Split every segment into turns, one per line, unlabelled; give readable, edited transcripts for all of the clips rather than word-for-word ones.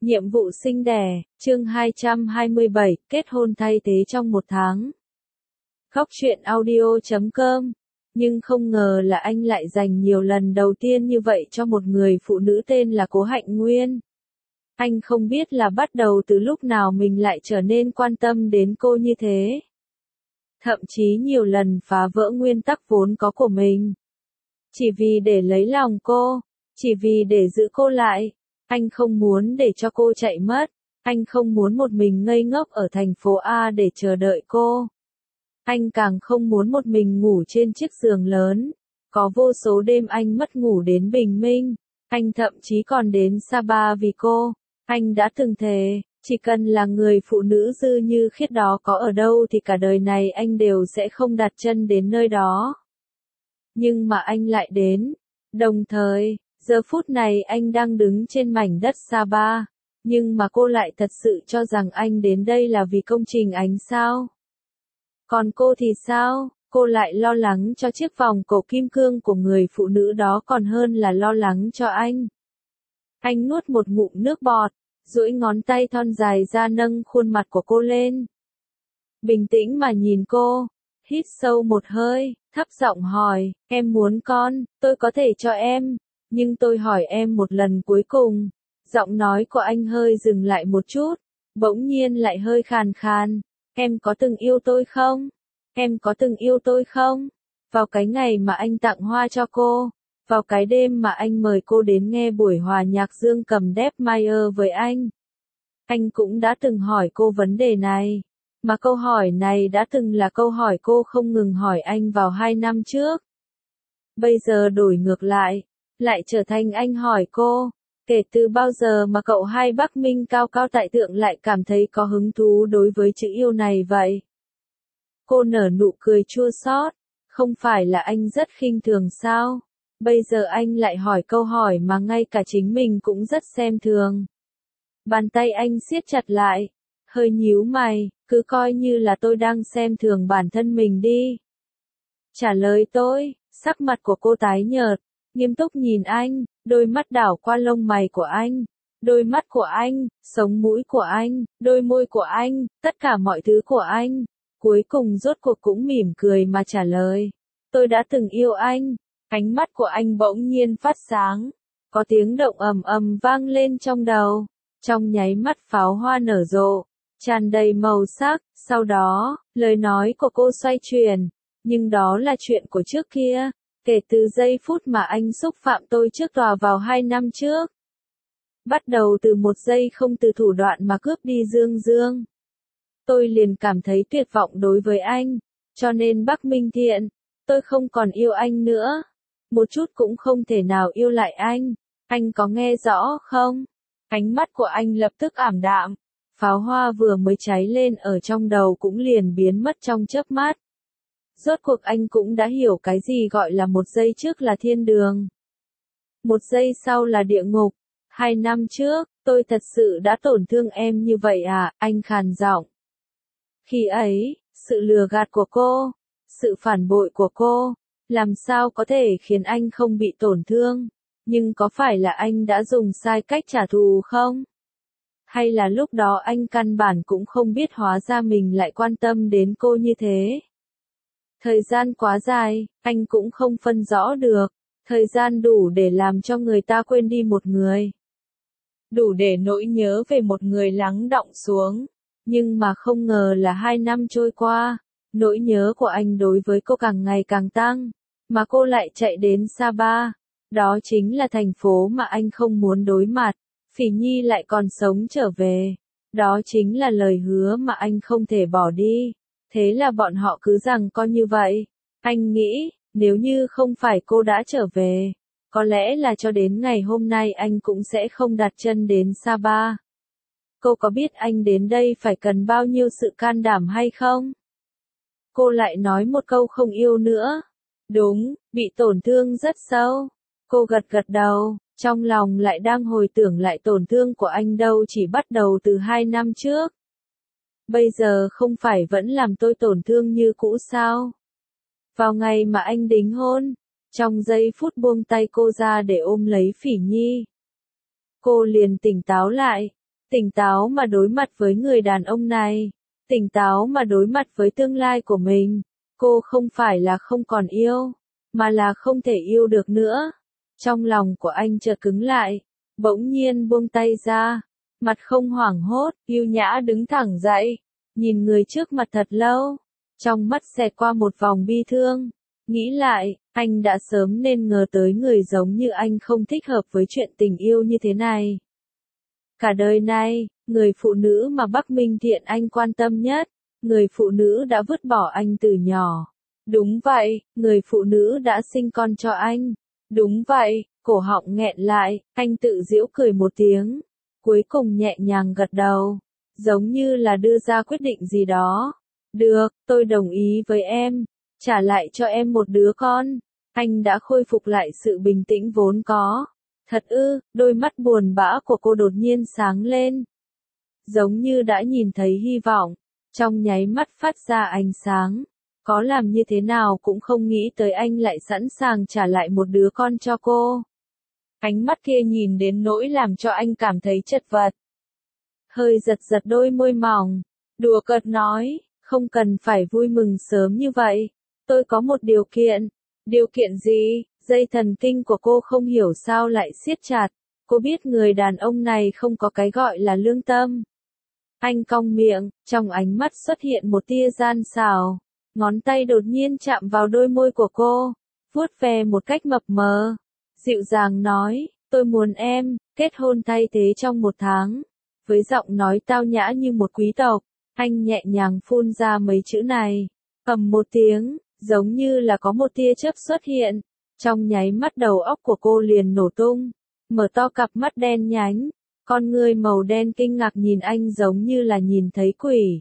Nhiệm vụ sinh đẻ, chương 227, kết hôn thay thế trong một tháng. Khóc chuyện audio.com. Nhưng không ngờ là anh lại dành nhiều lần đầu tiên như vậy cho một người phụ nữ tên là Cố Hạnh Nguyên. Anh không biết là bắt đầu từ lúc nào mình lại trở nên quan tâm đến cô như thế. Thậm chí nhiều lần phá vỡ nguyên tắc vốn có của mình. Chỉ vì để lấy lòng cô, chỉ vì để giữ cô lại. Anh không muốn để cho cô chạy mất, anh không muốn một mình ngây ngốc ở thành phố A để chờ đợi cô. Anh càng không muốn một mình ngủ trên chiếc giường lớn. Có vô số đêm anh mất ngủ đến bình minh, anh thậm chí còn đến Sapa vì cô. Anh đã từng thề, chỉ cần là người phụ nữ dư như Khiết đó có ở đâu thì cả đời này anh đều sẽ không đặt chân đến nơi đó. Nhưng mà anh lại đến, đồng thời. Giờ phút này anh đang đứng trên mảnh đất Sapa, nhưng mà cô lại thật sự cho rằng anh đến đây là vì công trình ánh sao. Còn cô thì sao, cô lại lo lắng cho chiếc vòng cổ kim cương của người phụ nữ đó còn hơn là lo lắng cho anh. Anh nuốt một ngụm nước bọt, duỗi ngón tay thon dài ra nâng khuôn mặt của cô lên. Bình tĩnh mà nhìn cô, hít sâu một hơi, thấp giọng hỏi, em muốn con, tôi có thể cho em. Nhưng tôi hỏi em một lần cuối cùng. Giọng nói của anh hơi dừng lại một chút, bỗng nhiên lại hơi khàn khàn. Em có từng yêu tôi không? Em có từng yêu tôi không? Vào cái ngày mà anh tặng hoa cho cô, vào cái đêm mà anh mời cô đến nghe buổi hòa nhạc dương cầm Deb Mayer với anh cũng đã từng hỏi cô vấn đề này. Mà câu hỏi này đã từng là câu hỏi cô không ngừng hỏi anh vào 2 năm trước. Bây giờ đổi ngược lại trở thành anh hỏi cô, kể từ bao giờ mà cậu hai Bắc Minh cao cao tại thượng lại cảm thấy có hứng thú đối với chữ yêu này vậy? Cô nở nụ cười chua xót, không phải là anh rất khinh thường sao? Bây giờ anh lại hỏi câu hỏi mà ngay cả chính mình cũng rất xem thường. Bàn tay anh siết chặt lại, hơi nhíu mày, cứ coi như là tôi đang xem thường bản thân mình đi. Trả lời tôi, sắc mặt của cô tái nhợt. Nghiêm túc nhìn anh, đôi mắt đảo qua lông mày của anh, đôi mắt của anh, sống mũi của anh, đôi môi của anh, tất cả mọi thứ của anh. Cuối cùng rốt cuộc cũng mỉm cười mà trả lời. Tôi đã từng yêu anh. Ánh mắt của anh bỗng nhiên phát sáng. Có tiếng động ầm ầm vang lên trong đầu. Trong nháy mắt pháo hoa nở rộ, tràn đầy màu sắc. Sau đó, lời nói của cô xoay chuyển. Nhưng đó là chuyện của trước kia. Kể từ giây phút mà anh xúc phạm tôi trước tòa vào 2 năm trước. Bắt đầu từ một giây không từ thủ đoạn mà cướp đi Dương Dương. Tôi liền cảm thấy tuyệt vọng đối với anh. Cho nên Bắc Minh Thiện, tôi không còn yêu anh nữa. Một chút cũng không thể nào yêu lại anh. Anh có nghe rõ không? Ánh mắt của anh lập tức ảm đạm. Pháo hoa vừa mới cháy lên ở trong đầu cũng liền biến mất trong chớp mắt. Rốt cuộc anh cũng đã hiểu cái gì gọi là một giây trước là thiên đường. Một giây sau là địa ngục. 2 năm trước, tôi thật sự đã tổn thương em như vậy à, anh khàn giọng. Khi ấy, sự lừa gạt của cô, sự phản bội của cô, làm sao có thể khiến anh không bị tổn thương? Nhưng có phải là anh đã dùng sai cách trả thù không? Hay là lúc đó anh căn bản cũng không biết hóa ra mình lại quan tâm đến cô như thế? Thời gian quá dài, anh cũng không phân rõ được. Thời gian đủ để làm cho người ta quên đi một người. Đủ để nỗi nhớ về một người lắng đọng xuống. Nhưng mà không ngờ là 2 năm trôi qua, nỗi nhớ của anh đối với cô càng ngày càng tăng. Mà cô lại chạy đến Sapa. Đó chính là thành phố mà anh không muốn đối mặt. Phỉ Nhi lại còn sống trở về. Đó chính là lời hứa mà anh không thể bỏ đi. Thế là bọn họ cứ rằng coi như vậy. Anh nghĩ, nếu như không phải cô đã trở về, có lẽ là cho đến ngày hôm nay anh cũng sẽ không đặt chân đến Sapa. Cô có biết anh đến đây phải cần bao nhiêu sự can đảm hay không? Cô lại nói một câu không yêu nữa. Đúng, bị tổn thương rất sâu. Cô gật gật đầu, trong lòng lại đang hồi tưởng lại tổn thương của anh đâu chỉ bắt đầu từ 2 năm trước. Bây giờ không phải vẫn làm tôi tổn thương như cũ sao? Vào ngày mà anh đính hôn, trong giây phút buông tay cô ra để ôm lấy Phỉ Nhi, cô liền tỉnh táo lại. Tỉnh táo mà đối mặt với người đàn ông này. Tỉnh táo mà đối mặt với tương lai của mình. Cô không phải là không còn yêu, mà là không thể yêu được nữa. Trong lòng của anh chợt cứng lại, bỗng nhiên buông tay ra, mặt không hoảng hốt, yêu nhã đứng thẳng dậy, nhìn người trước mặt thật lâu, trong mắt xẹt qua một vòng bi thương. Nghĩ lại, anh đã sớm nên ngờ tới người giống như anh không thích hợp với chuyện tình yêu như thế này. Cả đời này, người phụ nữ mà Bắc Minh Thiện anh quan tâm nhất, người phụ nữ đã vứt bỏ anh từ nhỏ. Đúng vậy, người phụ nữ đã sinh con cho anh. Đúng vậy, cổ họng nghẹn lại, anh tự giễu cười một tiếng. Cuối cùng nhẹ nhàng gật đầu, giống như là đưa ra quyết định gì đó. Được, tôi đồng ý với em, trả lại cho em một đứa con. Anh đã khôi phục lại sự bình tĩnh vốn có. Thật ư, đôi mắt buồn bã của cô đột nhiên sáng lên. Giống như đã nhìn thấy hy vọng, trong nháy mắt phát ra ánh sáng. Có làm như thế nào cũng không nghĩ tới anh lại sẵn sàng trả lại một đứa con cho cô. Ánh mắt kia nhìn đến nỗi làm cho anh cảm thấy chật vật. Hơi giật giật đôi môi mỏng, đùa cợt nói, không cần phải vui mừng sớm như vậy. Tôi có một điều kiện. Điều kiện gì? Dây thần kinh của cô không hiểu sao lại siết chặt. Cô biết người đàn ông này không có cái gọi là lương tâm. Anh cong miệng, trong ánh mắt xuất hiện một tia gian xảo. Ngón tay đột nhiên chạm vào đôi môi của cô, vuốt ve một cách mập mờ. Dịu dàng nói, tôi muốn em, kết hôn thay thế trong 1 tháng. Với giọng nói tao nhã như một quý tộc, anh nhẹ nhàng phun ra mấy chữ này. Ầm một tiếng, giống như là có một tia chớp xuất hiện. Trong nháy mắt đầu óc của cô liền nổ tung, mở to cặp mắt đen nhánh. Con người màu đen kinh ngạc nhìn anh giống như là nhìn thấy quỷ.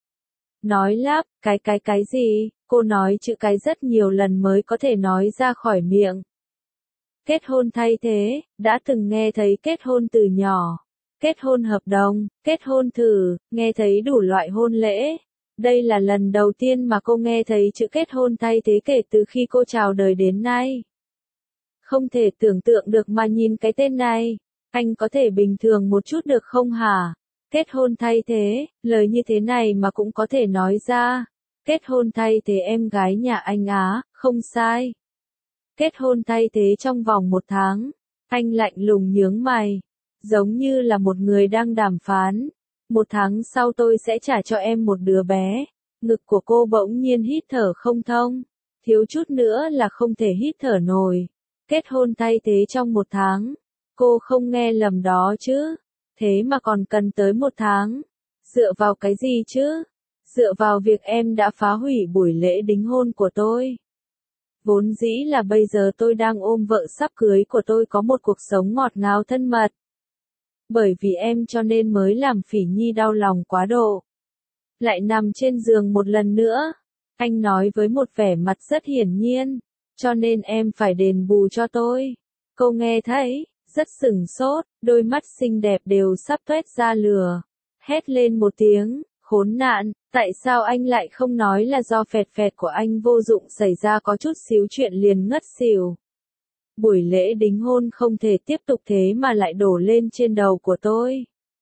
Nói lắp, cái gì? Cô nói chữ cái rất nhiều lần mới có thể nói ra khỏi miệng. Kết hôn thay thế, đã từng nghe thấy kết hôn từ nhỏ. Kết hôn hợp đồng, kết hôn thử, nghe thấy đủ loại hôn lễ. Đây là lần đầu tiên mà cô nghe thấy chữ kết hôn thay thế kể từ khi cô chào đời đến nay. Không thể tưởng tượng được mà nhìn cái tên này. Anh có thể bình thường một chút được không hả? Kết hôn thay thế, lời như thế này mà cũng có thể nói ra. Kết hôn thay thế em gái nhà anh á, không sai. Kết hôn thay thế trong vòng 1 tháng. Anh lạnh lùng nhướng mày. Giống như là một người đang đàm phán. 1 tháng sau tôi sẽ trả cho em một đứa bé. Ngực của cô bỗng nhiên hít thở không thông. Thiếu chút nữa là không thể hít thở nổi. Kết hôn thay thế trong 1 tháng. Cô không nghe lầm đó chứ. Thế mà còn cần tới 1 tháng. Dựa vào cái gì chứ? Dựa vào việc em đã phá hủy buổi lễ đính hôn của tôi. Vốn dĩ là bây giờ tôi đang ôm vợ sắp cưới của tôi có một cuộc sống ngọt ngào thân mật. Bởi vì em cho nên mới làm Phỉ Nhi đau lòng quá độ. Lại nằm trên giường một lần nữa. Anh nói với một vẻ mặt rất hiển nhiên. Cho nên em phải đền bù cho tôi. Cô nghe thấy, rất sửng sốt, đôi mắt xinh đẹp đều sắp toét ra lửa. Hét lên một tiếng, khốn nạn, tại sao anh lại không nói là do phẹt phẹt của anh vô dụng xảy ra có chút xíu chuyện liền ngất xỉu. Buổi lễ đính hôn không thể tiếp tục thế mà lại đổ lên trên đầu của tôi.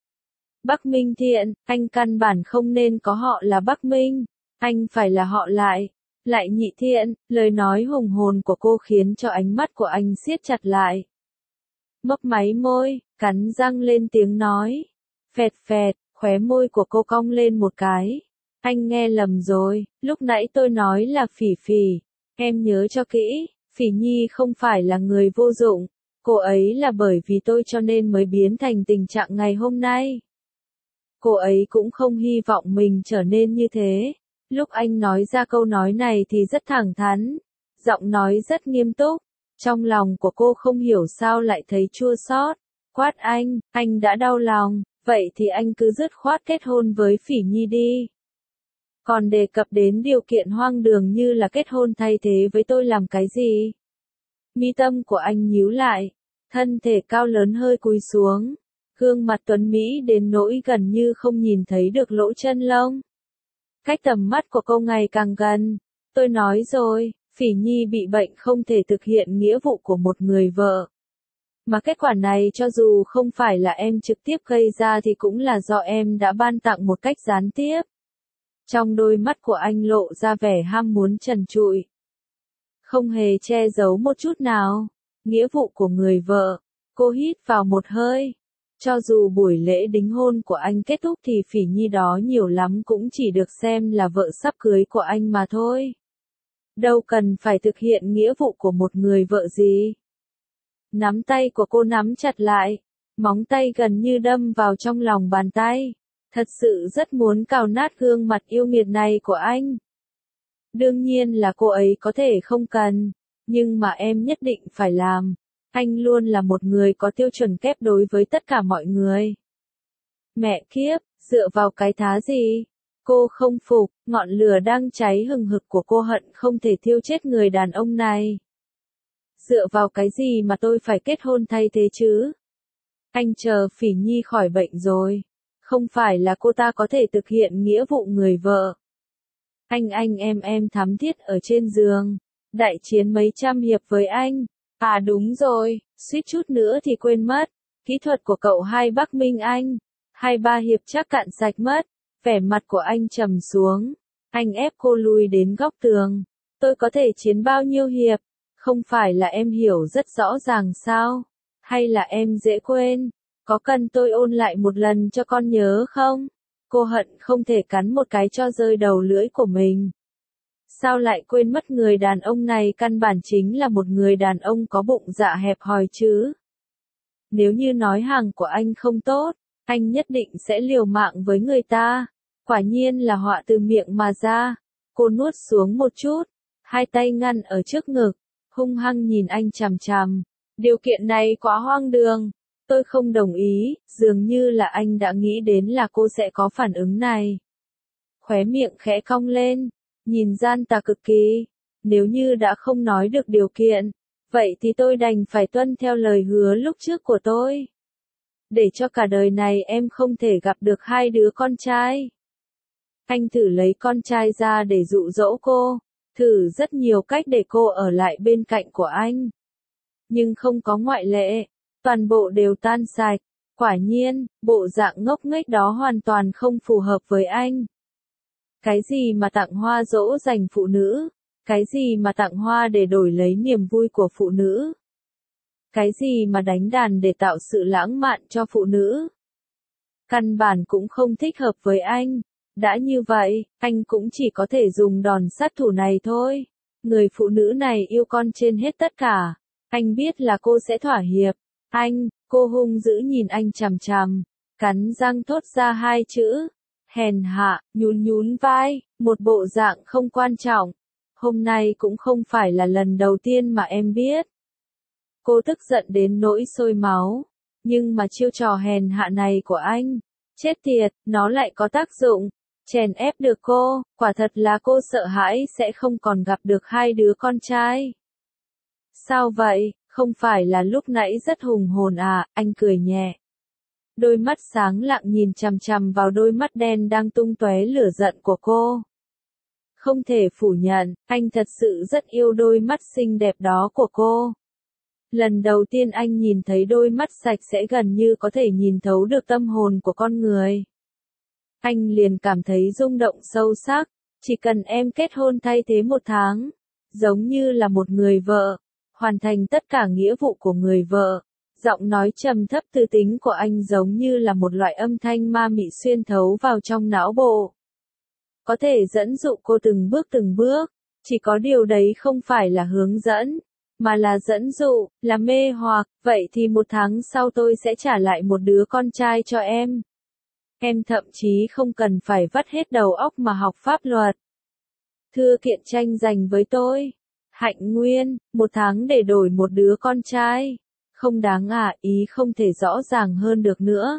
Bắc Minh Thiện, anh căn bản không nên có họ là Bắc Minh, anh phải là họ lại Nhị Thiện. Lời nói hùng hồn của cô khiến cho ánh mắt của anh siết chặt lại. Mấp máy môi, cắn răng lên tiếng nói. Phẹt phẹt, khóe môi của cô cong lên một cái. Anh nghe lầm rồi, lúc nãy tôi nói là Phỉ Phỉ. Em nhớ cho kỹ, Phỉ Nhi không phải là người vô dụng. Cô ấy là bởi vì tôi cho nên mới biến thành tình trạng ngày hôm nay. Cô ấy cũng không hy vọng mình trở nên như thế. Lúc anh nói ra câu nói này thì rất thẳng thắn. Giọng nói rất nghiêm túc. Trong lòng của cô không hiểu sao lại thấy chua xót. Quát anh đã đau lòng, vậy thì anh cứ dứt khoát kết hôn với Phỉ Nhi đi. Còn đề cập đến điều kiện hoang đường như là kết hôn thay thế với tôi làm cái gì? Mi tâm của anh nhíu lại, thân thể cao lớn hơi cúi xuống, gương mặt tuấn mỹ đến nỗi gần như không nhìn thấy được lỗ chân lông. Cách tầm mắt của cô ngày càng gần. Tôi nói rồi, Phỉ Nhi bị bệnh không thể thực hiện nghĩa vụ của một người vợ. Mà kết quả này cho dù không phải là em trực tiếp gây ra thì cũng là do em đã ban tặng một cách gián tiếp. Trong đôi mắt của anh lộ ra vẻ ham muốn trần trụi. Không hề che giấu một chút nào. Nghĩa vụ của người vợ. Cô hít vào một hơi. Cho dù buổi lễ đính hôn của anh kết thúc thì Phỉ Nhi đó nhiều lắm cũng chỉ được xem là vợ sắp cưới của anh mà thôi. Đâu cần phải thực hiện nghĩa vụ của một người vợ gì. Nắm tay của cô nắm chặt lại. Móng tay gần như đâm vào trong lòng bàn tay. Thật sự rất muốn cào nát gương mặt yêu nghiệt này của anh. Đương nhiên là cô ấy có thể không cần. Nhưng mà em nhất định phải làm. Anh luôn là một người có tiêu chuẩn kép đối với tất cả mọi người. Mẹ kiếp, dựa vào cái thá gì? Cô không phục, ngọn lửa đang cháy hừng hực của cô hận không thể thiêu chết người đàn ông này. Dựa vào cái gì mà tôi phải kết hôn thay thế chứ? Anh chờ Phỉ Nhi khỏi bệnh rồi. Không phải là cô ta có thể thực hiện nghĩa vụ người vợ. Anh em thắm thiết ở trên giường. Đại chiến mấy trăm hiệp với anh. À đúng rồi, suýt chút nữa thì quên mất. Kỹ thuật của cậu hai Bắc Minh Anh. 2-3 hiệp chắc cạn sạch mất. Vẻ mặt của anh trầm xuống. Anh ép cô lùi đến góc tường. Tôi có thể chiến bao nhiêu hiệp? Không phải là em hiểu rất rõ ràng sao? Hay là em dễ quên? Có cần tôi ôn lại một lần cho con nhớ không? Cô hận không thể cắn một cái cho rơi đầu lưỡi của mình. Sao lại quên mất người đàn ông này căn bản chính là một người đàn ông có bụng dạ hẹp hòi chứ? Nếu như nói hàng của anh không tốt, anh nhất định sẽ liều mạng với người ta. Quả nhiên là họa từ miệng mà ra. Cô nuốt xuống một chút, hai tay ngăn ở trước ngực, hung hăng nhìn anh chằm chằm. Điều kiện này quá hoang đường. Tôi không đồng ý, dường như là anh đã nghĩ đến là cô sẽ có phản ứng này. Khóe miệng khẽ cong lên, nhìn gian tà cực kỳ. Nếu như đã không nói được điều kiện, vậy thì tôi đành phải tuân theo lời hứa lúc trước của tôi. Để cho cả đời này em không thể gặp được hai đứa con trai. Anh thử lấy con trai ra để dụ dỗ cô, thử rất nhiều cách để cô ở lại bên cạnh của anh. Nhưng không có ngoại lệ, toàn bộ đều tan sạch. Quả nhiên, bộ dạng ngốc nghếch đó hoàn toàn không phù hợp với anh. Cái gì mà tặng hoa dỗ dành phụ nữ? Cái gì mà tặng hoa để đổi lấy niềm vui của phụ nữ? Cái gì mà đánh đàn để tạo sự lãng mạn cho phụ nữ? Căn bản cũng không thích hợp với anh. Đã như vậy, anh cũng chỉ có thể dùng đòn sát thủ này thôi. Người phụ nữ này yêu con trên hết tất cả. Anh biết là cô sẽ thỏa hiệp. Cô hung dữ nhìn anh chằm chằm. Cắn răng thốt ra hai chữ. Hèn hạ, nhún vai, một bộ dạng không quan trọng. Hôm nay cũng không phải là lần đầu tiên mà em biết. Cô tức giận đến nỗi sôi máu. Nhưng mà chiêu trò hèn hạ này của anh, chết tiệt, nó lại có tác dụng. Chèn ép được cô, quả thật là cô sợ hãi sẽ không còn gặp được hai đứa con trai. Sao vậy, không phải là lúc nãy rất hùng hồn à, anh cười nhẹ. Đôi mắt sáng lặng nhìn chằm chằm vào đôi mắt đen đang tung tóe lửa giận của cô. Không thể phủ nhận, anh thật sự rất yêu đôi mắt xinh đẹp đó của cô. Lần đầu tiên anh nhìn thấy đôi mắt sạch sẽ gần như có thể nhìn thấu được tâm hồn của con người. Anh liền cảm thấy rung động sâu sắc, chỉ cần em kết hôn thay thế 1 tháng, giống như là một người vợ, hoàn thành tất cả nghĩa vụ của người vợ. Giọng nói trầm thấp tư tính của anh giống như là một loại âm thanh ma mị xuyên thấu vào trong não bộ. Có thể dẫn dụ cô từng bước, chỉ có điều đấy không phải là hướng dẫn, mà là dẫn dụ, là mê hoặc, vậy thì 1 tháng sau tôi sẽ trả lại một đứa con trai cho em. Em thậm chí không cần phải vắt hết đầu óc mà học pháp luật. Thưa kiện tranh giành với tôi. Hạnh Nguyên, 1 tháng để đổi một đứa con trai. Không đáng à, ý không thể rõ ràng hơn được nữa.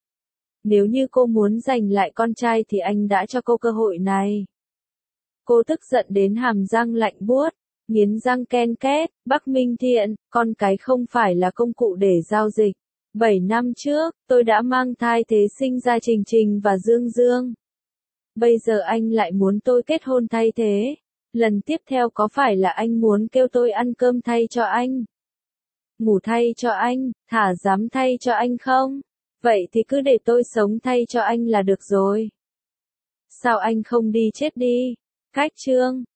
Nếu như cô muốn giành lại con trai thì anh đã cho cô cơ hội này. Cô tức giận đến hàm răng lạnh buốt, nghiến răng ken két, Bắc Minh Thiện, con cái không phải là công cụ để giao dịch. 7 năm trước, tôi đã mang thai thế sinh ra Trình Trình và Dương Dương. Bây giờ anh lại muốn tôi kết hôn thay thế. Lần tiếp theo có phải là anh muốn kêu tôi ăn cơm thay cho anh? ngủ thay cho anh, thả dám thay cho anh không? Vậy thì cứ để tôi sống thay cho anh là được rồi. Sao anh không đi chết đi? Cách chương